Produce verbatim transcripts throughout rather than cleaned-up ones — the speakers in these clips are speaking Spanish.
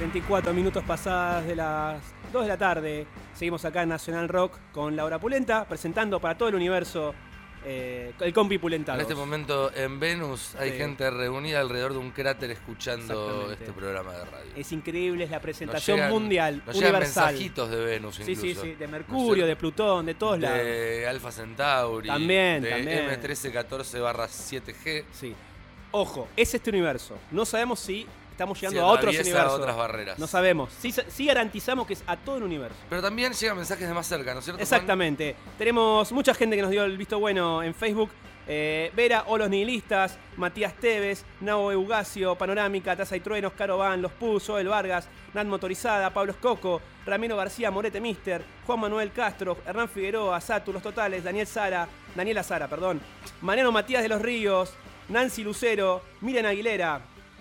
veinticuatro minutos pasadas de las dos de la tarde. Seguimos acá en Nacional Rock con Laura Pulenta, presentando para todo el universo eh, el Compi Pulenta dos. En este momento en Venus hay sí. gente reunida alrededor de un cráter escuchando este programa de radio. Es increíble, es la presentación nos llegan, mundial, nos universal. Llegan mensajitos de Venus incluso. Sí, sí, sí, de Mercurio, de Plutón, de todos de lados. De Alpha Centauri. También, de también. M trece catorce barra siete G. Sí. Ojo, es este universo. No sabemos si estamos llegando sí, a otros universos. A otras barreras. No sabemos. Sí, sí garantizamos que es a todo el universo. Pero también llegan mensajes de más cerca, ¿no es cierto? Exactamente. Juan? Tenemos mucha gente que nos dio el visto bueno en Facebook. Eh, Vera o los nihilistas, Matías Tevez, Nao Eugasio, Panorámica, Taza y Truenos, Caro Van, Los Puz, Joel Vargas, Nat Motorizada, Pablo Escoco, Ramiro García, Morete Mister, Juan Manuel Castro, Hernán Figueroa, Satu, Los Totales, Daniel Sara, Daniela Sara, perdón, Mariano Matías de los Ríos, Nancy Lucero, Miriam Aguilera,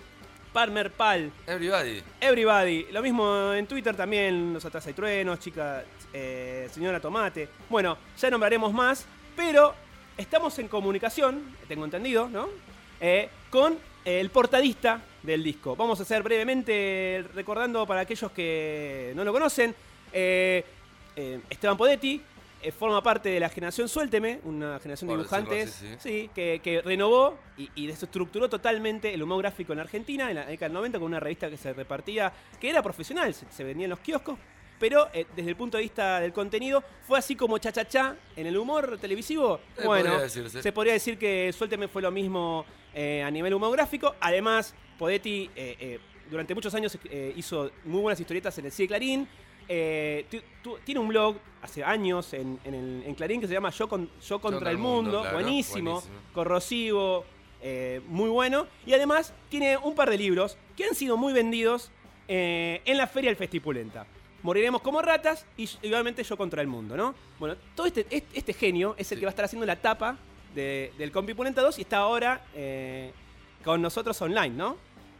Palmer Pal, Everybody. Everybody. Lo mismo en Twitter también, Los Taza y Truenos, chica, eh, señora Tomate. Bueno, ya nombraremos más, pero estamos en comunicación, tengo entendido, ¿no? Eh, con el portadista del disco. Vamos a hacer brevemente, recordando para aquellos que no lo conocen, eh, eh, Esteban Podetti eh, forma parte de la generación Suélteme, una generación de Por dibujantes así, sí. sí, que, que renovó y, y desestructuró totalmente el humor gráfico en Argentina en la década del noventa con una revista que se repartía, que era profesional, se, se vendía en los kioscos. Pero eh, desde el punto de vista del contenido, fue así como cha-cha-cha en el humor televisivo. Eh, bueno, podría decirse. se podría decir que Suélteme fue lo mismo eh, a nivel humorográfico. Además, Podetti eh, eh, durante muchos años eh, hizo muy buenas historietas en el C I D Clarín. Eh, tu, tu, tiene un blog hace años en, en, el, en Clarín que se llama Yo, con, Yo contra, contra el Mundo. mundo claro, buenísimo, buenísimo, corrosivo, eh, muy bueno. Y además tiene un par de libros que han sido muy vendidos eh, en la Feria del Festipulenta. Moriremos como ratas y igualmente Yo contra el mundo, ¿no? Bueno, todo este, este, este genio es el sí. que va a estar haciendo la tapa de, del Compi Pulenta dos y está ahora eh, con nosotros online, ¿no?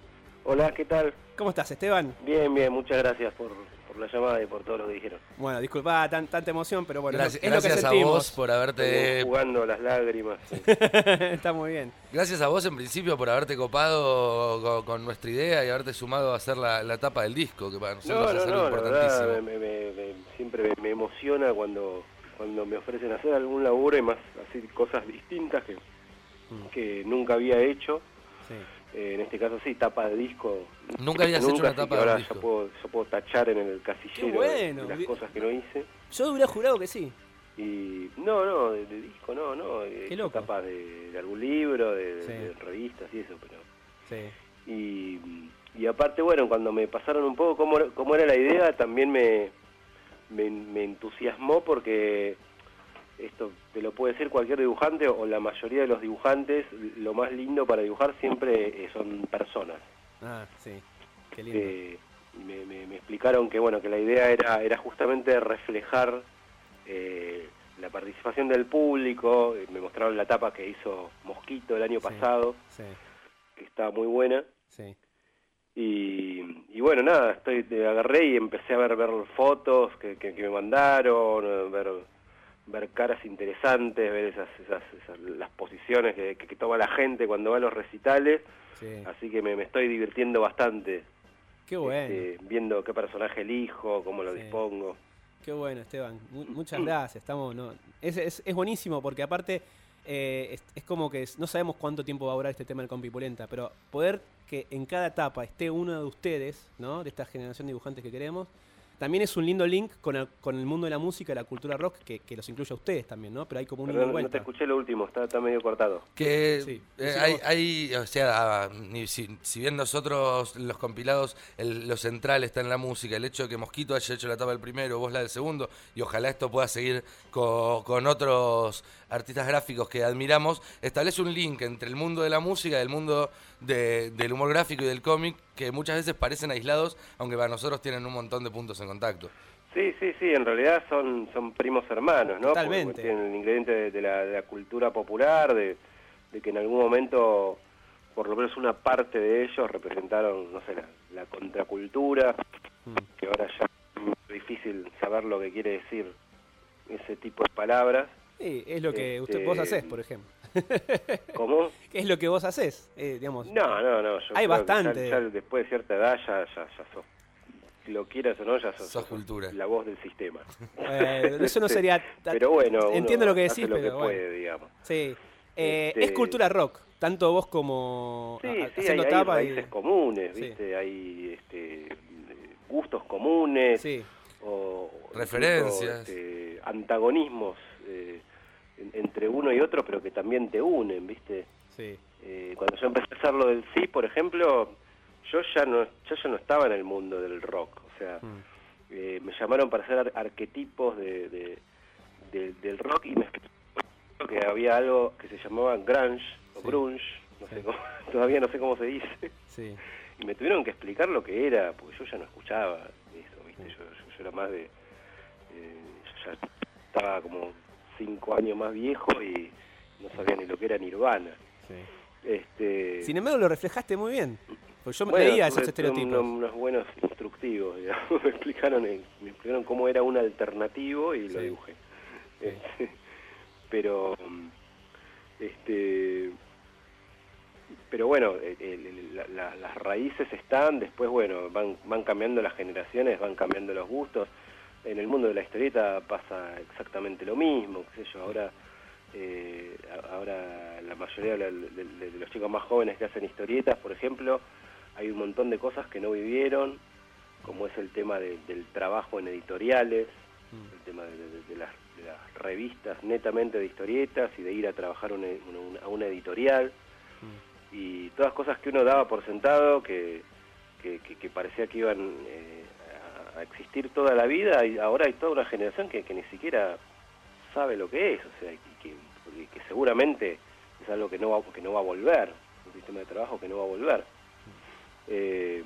Hola, ¿qué tal? ¿Cómo estás, Esteban? Bien, bien, muchas gracias por, por la llamada y por todo lo que dijeron. Bueno, disculpa tan, tanta emoción, pero bueno, gracias, es gracias lo que sentimos. a vos por haberte... Estoy jugando las lágrimas. Sí. Está muy bien. Gracias a vos, en principio, por haberte copado con, con nuestra idea y haberte sumado a hacer la, la tapa del disco, que para nosotros no, no, es algo no, importantísimo. La verdad, me, me, me, siempre me, me emociona cuando, cuando me ofrecen hacer algún laburo y más así cosas distintas que, mm. que nunca había hecho. Sí. Eh, en este caso sí, tapa de disco. Nunca habías nunca, hecho una tapa de ahora disco. Yo puedo, yo puedo tachar en el casillero bueno. de las cosas que no hice. Yo hubiera jurado que sí. Y no, no, de, de disco no, no. Qué loco. Tapas de, de algún libro, de, sí. de revistas y eso, pero... Sí. Y, y aparte, bueno, cuando me pasaron un poco cómo, cómo era la idea, también me, me, me entusiasmó porque... Esto te lo puede decir cualquier dibujante o la mayoría de los dibujantes, lo más lindo para dibujar siempre eh, son personas. Ah, sí, qué lindo. Eh, me, me, me explicaron que bueno que la idea era, era justamente reflejar eh, la participación del público. Me mostraron la tapa que hizo Mosquito el año sí, pasado, sí. que estaba muy buena. Sí. Y, y bueno, nada, estoy agarré y empecé a ver, ver fotos que, que, que me mandaron, ver... ver caras interesantes, ver esas, esas, esas las posiciones que, que, que toma la gente cuando va a los recitales, sí. Así que me, me estoy divirtiendo bastante. Qué bueno. Este, viendo qué personaje elijo, cómo lo sí. dispongo. Qué bueno, Esteban. M- muchas gracias. Estamos, no, es, es, es buenísimo porque aparte eh, es, es como que no sabemos cuánto tiempo va a durar este tema del Compi Pulenta, pero poder que en cada etapa esté uno de ustedes, ¿no? De esta generación de dibujantes que queremos. También es un lindo link con el, con el mundo de la música y la cultura rock que, que los incluye a ustedes también, ¿no? Pero hay como un Perdón, ida y vuelta. No te escuché lo último, está, está medio cortado. Que sí, eh, hay, hay, o sea, ni, si, si bien nosotros los compilados, el, lo central está en la música, el hecho de que Mosquito haya hecho la tapa del primero, vos la del segundo, y ojalá esto pueda seguir con, con otros artistas gráficos que admiramos, establece un link entre el mundo de la música y el mundo de, del humor gráfico y del cómic, que muchas veces parecen aislados, aunque para nosotros tienen un montón de puntos en contacto. Sí, sí, sí, en realidad son son primos hermanos, ¿no? Totalmente. Porque tienen el ingrediente de, de, la, de la cultura popular, de, de que en algún momento, por lo menos una parte de ellos representaron, no sé, la, la contracultura, mm. que ahora ya es difícil saber lo que quiere decir ese tipo de palabras. Sí, es lo que este, usted vos hacés, por ejemplo. ¿Cómo? ¿Qué es lo que vos hacés? Eh, digamos. No, no, no. Yo hay bastante. Ya, ya después de cierta edad ya, ya, ya sos lo quieras o no, ya sos, Sos cultura. la voz del sistema. Eh, eso no sería... Pero bueno, entiendo uno lo que decís, hace lo pero que bueno. puede, digamos. Sí. Eh, Este- Es cultura rock, tanto vos como Sí, a- sí, hay, haciendo hay tapa y- raíces comunes, Sí. ¿viste? Hay este, gustos comunes, Sí, o o Referencias. incluso, este, antagonismos eh, en- entre uno y otro, pero que también te unen, ¿viste? sí. Eh, cuando yo empecé a hacer lo del sí, por ejemplo, yo ya no yo ya no estaba en el mundo del rock, o sea, Mm. eh, me llamaron para hacer ar- arquetipos de, de- de- del rock y me explicaron que había algo que se llamaba grunge o Sí. grunge, no Sí. sé cómo, todavía no sé cómo se dice, Sí, y me tuvieron que explicar lo que era, porque yo ya no escuchaba eso, ¿viste? Sí. Yo, yo, yo era más de... eh, yo ya estaba como cinco años más viejo y no sabía ni lo que era Nirvana. sí. Este, Sin embargo, lo reflejaste muy bien. Porque yo bueno, leía tuve- esos tuve estereotipos. unos, unos buenos instructivos, digamos. me explicaron el- me explicaron cómo era un alternativo y lo Sí. dibujé. Sí. Este, pero mm, este pero bueno, el- el- la- la- las raíces están, después bueno, van van cambiando las generaciones, van cambiando los gustos. En el mundo de la historieta pasa exactamente lo mismo, qué sé yo, ahora eh, a- ahora la mayoría de, de- de los chicos más jóvenes que hacen historietas, por ejemplo, hay un montón de cosas que no vivieron, como es el tema de- del trabajo en editoriales, Mm. el tema de, de- de las, de las revistas netamente de historietas y de ir a trabajar una- una- a una editorial, Mm. y todas cosas que uno daba por sentado, que, que, que- que parecía que iban eh, a, a existir toda la vida, y ahora hay toda una generación que, que ni siquiera sabe lo que es, o sea, y que, que- que seguramente es algo que no va, que no va a volver, un sistema de trabajo que no va a volver. Eh,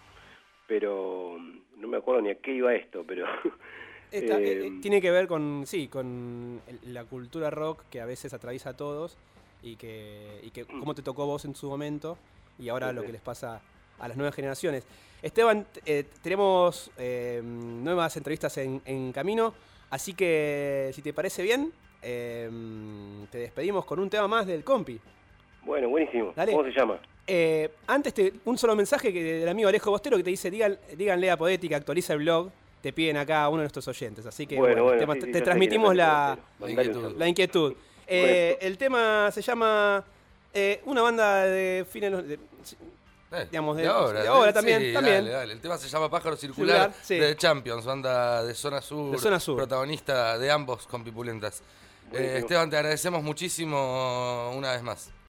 pero no me acuerdo ni a qué iba esto, pero... Esta- eh, eh, eh, tiene que ver con, sí, con el- la cultura rock que a veces atraviesa a todos y que, y que cómo te tocó vos en su momento y ahora Sí, lo sí. que les pasa a las nuevas generaciones. Esteban, t- eh, tenemos eh, nuevas entrevistas en, en camino, así que si te parece bien, eh, te despedimos con un tema más del compi. Bueno, buenísimo. Dale. ¿Cómo se llama? Eh, antes, te, un solo mensaje que del amigo Alejo Bostero que te dice, digan, díganle a Poética, actualiza el blog, te piden acá a uno de nuestros oyentes. Así que Bueno, bueno, bueno, te, sí, te sí, ya sé transmitimos quién es la, Alejo Bostero. Mandale un inquietud. saludo. la inquietud. Eh, el tema se llama eh, una banda de fines... de- Eh, digamos, de- de ahora, de ahora ¿eh? también, Sí, también. dale, dale. El tema se llama Pájaro Circular, Circular, sí. de Champions, banda de Zona Sur, De Zona Sur. protagonista de ambos con Pipulentas. Eh, Buenísimo. Esteban, te agradecemos muchísimo una vez más.